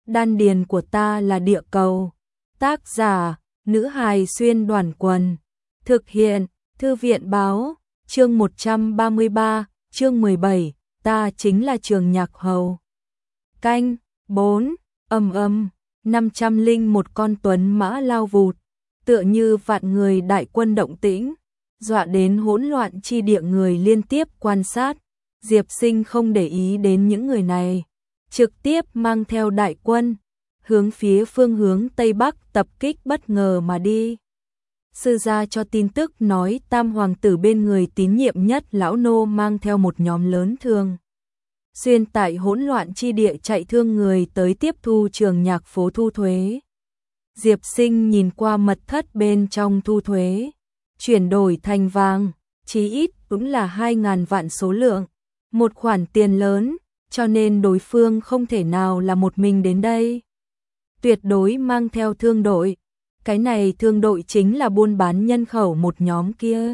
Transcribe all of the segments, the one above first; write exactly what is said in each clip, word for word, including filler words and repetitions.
đan điền của ta là địa cầu. Tác giả, nữ hài xuyên đoàn quần. Thực hiện, thư viện báo, chương một trăm ba mươi ba, chương mười bảy, ta chính là Trường Nhạc Hầu. Canh, bốn, ầm ầm, năm trăm linh một con tuấn mã lao vụt, tựa như vạn người đại quân động tĩnh, dọa đến hỗn loạn chi địa người liên tiếp quan sát. Diệp Sinh không để ý đến những người này, trực tiếp mang theo đại quân, hướng phía phương hướng Tây Bắc tập kích bất ngờ mà đi. Sư gia cho tin tức nói tam hoàng tử bên người tín nhiệm nhất lão nô mang theo một nhóm lớn thương. Xuyên tại hỗn loạn chi địa chạy thương người tới tiếp thu Trường Nhạc phố thu thuế. Diệp Sinh nhìn qua mật thất bên trong thu thuế, chuyển đổi thành vàng, chí ít cũng là hai ngàn vạn số lượng, một khoản tiền lớn, cho nên đối phương không thể nào là một mình đến đây. Tuyệt đối mang theo thương đội, cái này thương đội chính là buôn bán nhân khẩu một nhóm kia.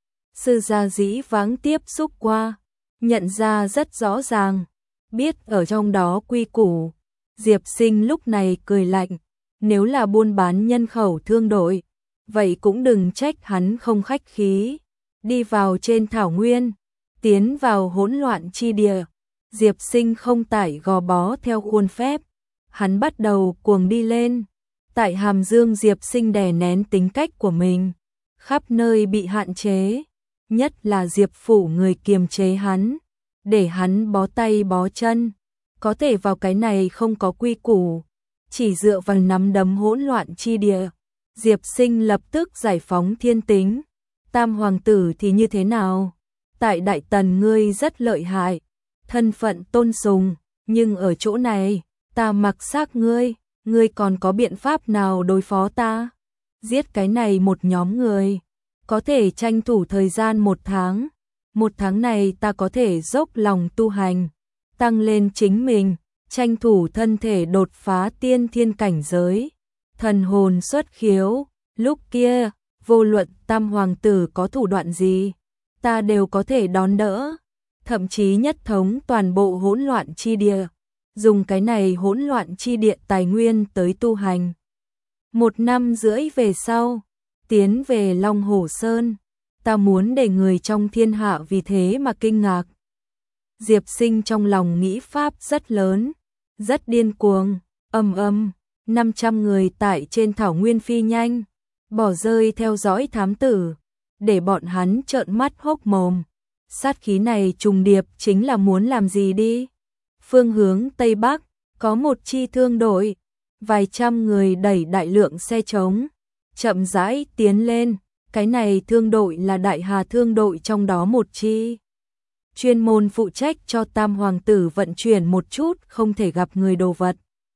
Sư gia dĩ vãng tiếp xúc qua, nhận ra rất rõ ràng, biết ở trong đó quy củ. Diệp Sinh lúc này cười lạnh, nếu là buôn bán nhân khẩu thương đội, vậy cũng đừng trách hắn không khách khí. Đi vào trên thảo nguyên, tiến vào hỗn loạn chi địa, Diệp Sinh không tải gò bó theo khuôn phép, hắn bắt đầu cuồng đi lên. Tại Hàm Dương Diệp Sinh đè nén tính cách của mình, khắp nơi bị hạn chế, nhất là Diệp phủ người kiềm chế hắn, để hắn bó tay bó chân, có thể vào cái này không có quy củ, chỉ dựa vào nắm đấm hỗn loạn chi địa. Diệp Sinh lập tức giải phóng thiên tính, tam hoàng tử thì như thế nào? Tại Đại Tần ngươi rất lợi hại, thân phận tôn sùng, nhưng ở chỗ này, ta mặc xác ngươi, ngươi còn có biện pháp nào đối phó ta? Giết cái này một nhóm người, có thể tranh thủ thời gian một tháng, một tháng này ta có thể dốc lòng tu hành, tăng lên chính mình, tranh thủ thân thể đột phá tiên thiên cảnh giới, thần hồn xuất khiếu, lúc kia, vô luận tam hoàng tử có thủ đoạn gì, ta đều có thể đón đỡ, thậm chí nhất thống toàn bộ hỗn loạn chi địa, dùng cái này hỗn loạn chi địa tài nguyên tới tu hành. Một năm rưỡi về sau, tiến về Long Hổ Sơn, ta muốn để người trong thiên hạ vì thế mà kinh ngạc. Diệp Sinh trong lòng nghĩ pháp rất lớn, rất điên cuồng, ầm ầm, năm trăm người tại trên thảo nguyên phi nhanh, bỏ rơi theo dõi thám tử, để bọn hắn trợn mắt hốc mồm. Sát khí này trùng điệp chính là muốn làm gì đi? Phương hướng Tây Bắc, có một chi thương đội, vài trăm người đẩy đại lượng xe trống, chậm rãi tiến lên, cái này thương đội là Đại Hà thương đội trong đó một chi. Chuyên môn phụ trách cho tam hoàng tử vận chuyển một chút không thể gặp người đồ vật.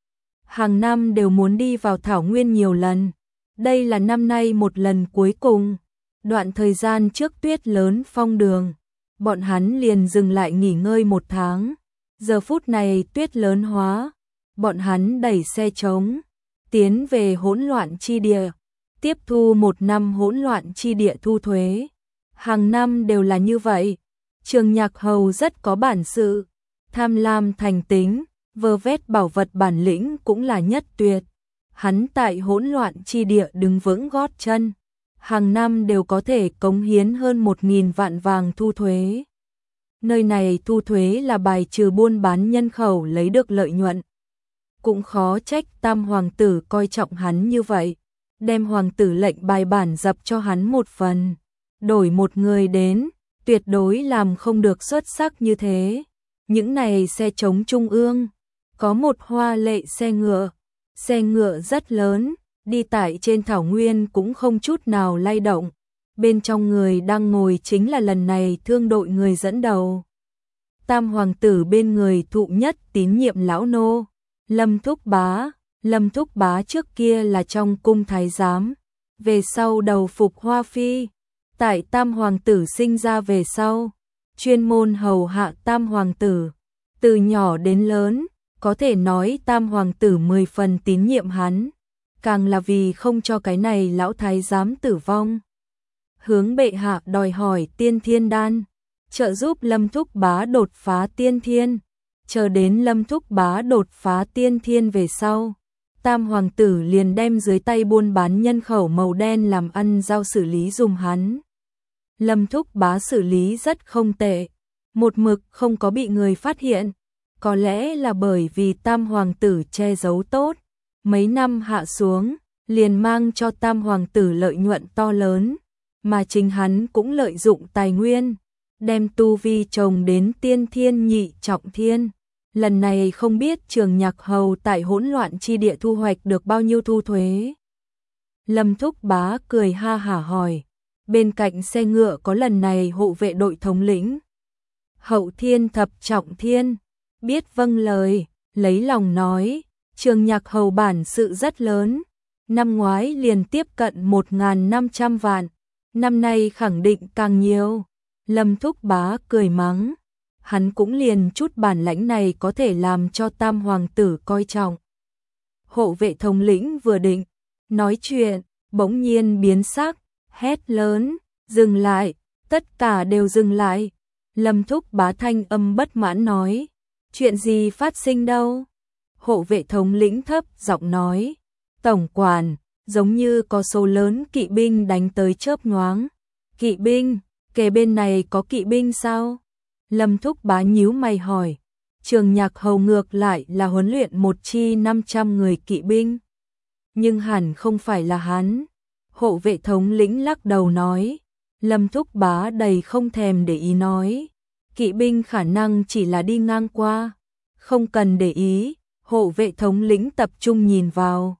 Hàng năm đều muốn đi vào thảo nguyên nhiều lần, đây là năm nay một lần cuối cùng. Đoạn thời gian trước tuyết lớn phong đường, bọn hắn liền dừng lại nghỉ ngơi một tháng. Giờ phút này tuyết lớn hóa, bọn hắn đẩy xe trống, tiến về hỗn loạn chi địa, tiếp thu một năm hỗn loạn chi địa thu thuế. Hàng năm đều là như vậy. Trường Nhạc Hầu rất có bản sự, tham lam thành tính, vơ vét bảo vật bản lĩnh cũng là nhất tuyệt. Hắn tại hỗn loạn chi địa đứng vững gót chân, hàng năm đều có thể cống hiến hơn một nghìn vạn vàng thu thuế. Nơi này thu thuế là bài trừ buôn bán nhân khẩu lấy được lợi nhuận. Cũng khó trách tam hoàng tử coi trọng hắn như vậy, đem hoàng tử lệnh bài bản dập cho hắn một phần, đổi một người đến, tuyệt đối làm không được xuất sắc như thế. Những này xe trống trung ương, có một hoa lệ xe ngựa, xe ngựa rất lớn, đi tại trên thảo nguyên cũng không chút nào lay động. Bên trong người đang ngồi chính là lần này thương đội người dẫn đầu. Tam hoàng tử bên người thụ nhất tín nhiệm lão nô, Lâm Thúc Bá. Lâm Thúc Bá trước kia là trong cung thái giám, về sau đầu phục Hoa Phi. Tại tam hoàng tử sinh ra về sau, chuyên môn hầu hạ tam hoàng tử, từ nhỏ đến lớn, có thể nói tam hoàng tử mười phần tín nhiệm hắn, càng là vì không cho cái này lão thái giám tử vong. Hướng bệ hạ đòi hỏi tiên thiên đan, trợ giúp Lâm Thúc Bá đột phá tiên thiên, chờ đến Lâm Thúc Bá đột phá tiên thiên về sau, Tam hoàng tử liền đem dưới tay buôn bán nhân khẩu màu đen làm ăn giao xử lý dùm hắn. Lâm Thúc Bá xử lý rất không tệ, một mực không có bị người phát hiện, có lẽ là bởi vì Tam hoàng tử che giấu tốt, mấy năm hạ xuống, liền mang cho Tam hoàng tử lợi nhuận to lớn, mà chính hắn cũng lợi dụng tài nguyên, đem tu vi trồng đến tiên thiên nhị trọng thiên. Lần này không biết Trường Nhạc Hầu tại hỗn loạn chi địa thu hoạch được bao nhiêu thu thuế. Lâm Thúc Bá cười ha hả hỏi, bên cạnh xe ngựa có lần này hộ vệ đội thống lĩnh. Hậu thiên thập trọng thiên, biết vâng lời, lấy lòng nói, Trường Nhạc Hầu bản sự rất lớn, năm ngoái liền tiếp cận một nghìn năm trăm vạn, năm nay khẳng định càng nhiều. Lâm Thúc Bá cười mắng, hắn cũng liền chút bản lãnh này có thể làm cho Tam hoàng tử coi trọng. Hộ vệ thống lĩnh vừa định nói chuyện, bỗng nhiên biến sắc, hét lớn, dừng lại, tất cả đều dừng lại. Lâm Thúc Bá thanh âm bất mãn nói, chuyện gì phát sinh đâu? Hộ vệ thống lĩnh thấp giọng nói, tổng quản, giống như có số lớn kỵ binh đánh tới chớp nhoáng. Kỵ binh, kề bên này có kỵ binh sao? Lâm Thúc Bá nhíu mày hỏi, Trường Nhạc Hầu ngược lại là huấn luyện một chi năm trăm người kỵ binh. Nhưng hẳn không phải là hắn. Hộ vệ thống lĩnh lắc đầu nói, Lâm Thúc Bá đầy không thèm để ý nói, kỵ binh khả năng chỉ là đi ngang qua, không cần để ý. Hộ vệ thống lĩnh tập trung nhìn vào.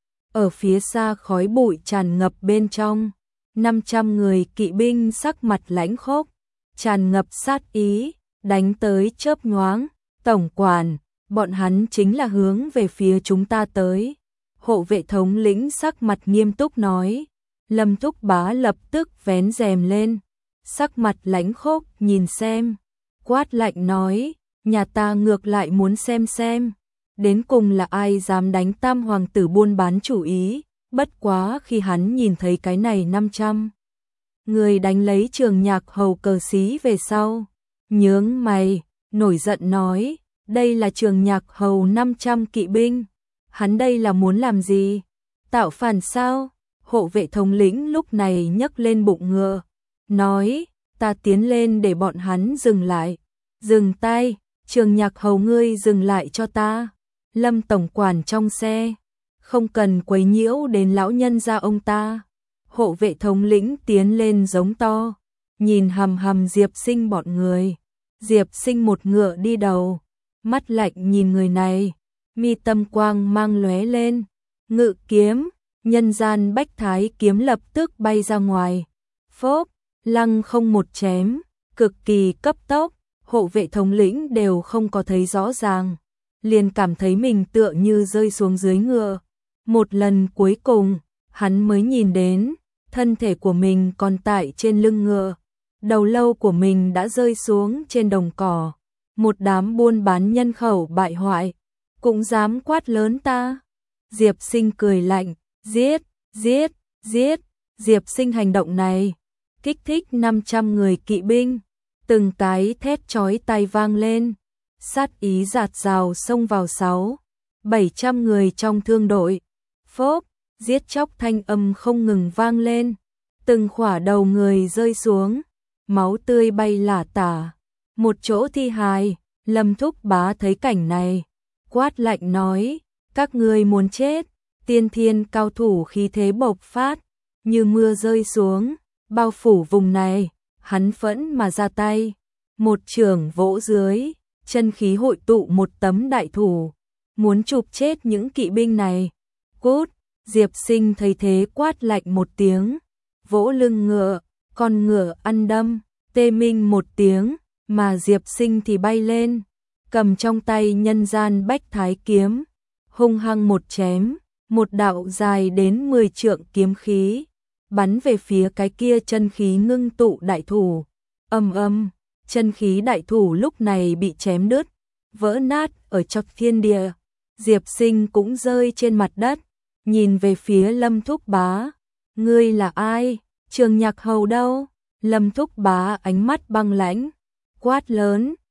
Ở phía xa khói bụi tràn ngập bên trong, năm trăm người kỵ binh sắc mặt lãnh khốc, tràn ngập sát ý, đánh tới chớp nhoáng. Tổng quản, bọn hắn chính là hướng về phía chúng ta tới. Hộ vệ thống lĩnh sắc mặt nghiêm túc nói. Lâm Thúc Bá lập tức vén rèm lên, sắc mặt lãnh khốc nhìn xem, quát lạnh nói, nhà ta ngược lại muốn xem xem, đến cùng là ai dám đánh Tam hoàng tử buôn bán chủ ý. Bất quá khi hắn nhìn thấy cái này năm trăm người đánh lấy Trường Nhạc Hầu cờ xí về sau, nhướng mày, nổi giận nói, đây là Trường Nhạc Hầu năm trăm kỵ binh, hắn đây là muốn làm gì? Tạo phản sao? Hộ vệ thống lĩnh lúc này nhấc lên bụng ngựa, nói, ta tiến lên để bọn hắn dừng lại. Dừng tay, Trường Nhạc Hầu ngươi dừng lại cho ta. Lâm tổng quản trong xe, không cần quấy nhiễu đến lão nhân gia ông ta. Hộ vệ thống lĩnh tiến lên giống to, nhìn hầm hầm Diệp Sinh bọn người. Diệp Sinh một ngựa đi đầu, mắt lạnh nhìn người này, mi tâm quang mang lóe lên, ngự kiếm, nhân gian bách thái kiếm lập tức bay ra ngoài. Phốp, lăng không một chém, cực kỳ cấp tốc, hộ vệ thống lĩnh đều không có thấy rõ ràng, liền cảm thấy mình tựa như rơi xuống dưới ngựa. Một lần cuối cùng, hắn mới nhìn đến, thân thể của mình còn tại trên lưng ngựa, đầu lâu của mình đã rơi xuống trên đồng cỏ. Một đám buôn bán nhân khẩu bại hoại, cũng dám quát lớn ta. Diệp Sinh cười lạnh, giết, giết, giết. Diệp Sinh hành động này, kích thích năm trăm người kỵ binh, từng cái thét chói tai vang lên, sát ý dạt dào xông vào sáu, bảy trăm người trong thương đội. Phốp, giết chóc thanh âm không ngừng vang lên, từng khỏa đầu người rơi xuống, máu tươi bay lả tả. Một chỗ thi hài, Lâm Thúc Bá thấy cảnh này, quát lạnh nói, các ngươi muốn chết. Tiên thiên cao thủ khí thế bộc phát, như mưa rơi xuống, bao phủ vùng này. Hắn phẫn mà ra tay, một chưởng vỗ dưới, chân khí hội tụ một tấm đại thủ, muốn chụp chết những kỵ binh này. Cút! Diệp Sinh thấy thế quát lạnh một tiếng, vỗ lưng ngựa, con ngựa ăn đâm, tê minh một tiếng, mà Diệp Sinh thì bay lên, cầm trong tay nhân gian bách thái kiếm, hung hăng một chém, một đạo dài đến mười trượng kiếm khí, bắn về phía cái kia chân khí ngưng tụ đại thủ. Ầm ầm, chân khí đại thủ lúc này bị chém đứt, vỡ nát ở trong thiên địa. Diệp Sinh cũng rơi trên mặt đất, nhìn về phía Lâm Thúc Bá, ngươi là ai? Trường Nhạc Hầu đâu? Lâm Thúc Bá ánh mắt băng lãnh, quát lớn,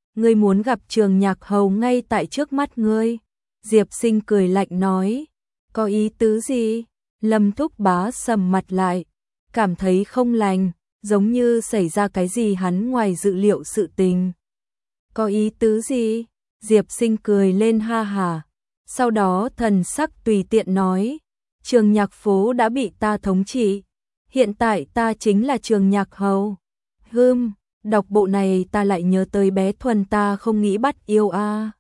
ngươi muốn gặp Trường Nhạc Hầu ngay tại trước mắt ngươi. Diệp Sinh cười lạnh nói, có ý tứ gì? Lâm Thúc Bá sầm mặt lại, cảm thấy không lành, giống như xảy ra cái gì hắn ngoài dự liệu sự tình. Có ý tứ gì? Diệp Sinh cười lên ha hà, sau đó thần sắc tùy tiện nói, Trường Nhạc Phố đã bị ta thống trị, hiện tại ta chính là Trường Nhạc Hầu. Hừm, đọc bộ này ta lại nhớ tới bé Thuần ta không nghĩ bắt yêu a.